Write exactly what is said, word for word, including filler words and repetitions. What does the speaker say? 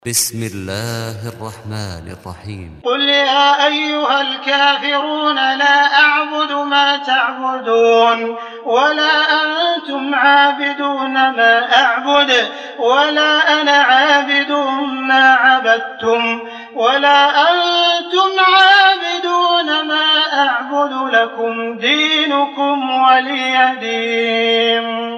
بسم الله الرحمن الرحيم قل يا أيها الكافرون لا أعبد ما تعبدون ولا أنتم عابدون ما أعبد ولا أنا عابد ما عبدتم ولا أنتم عابدون ما أعبد لكم دينكم ولي دين.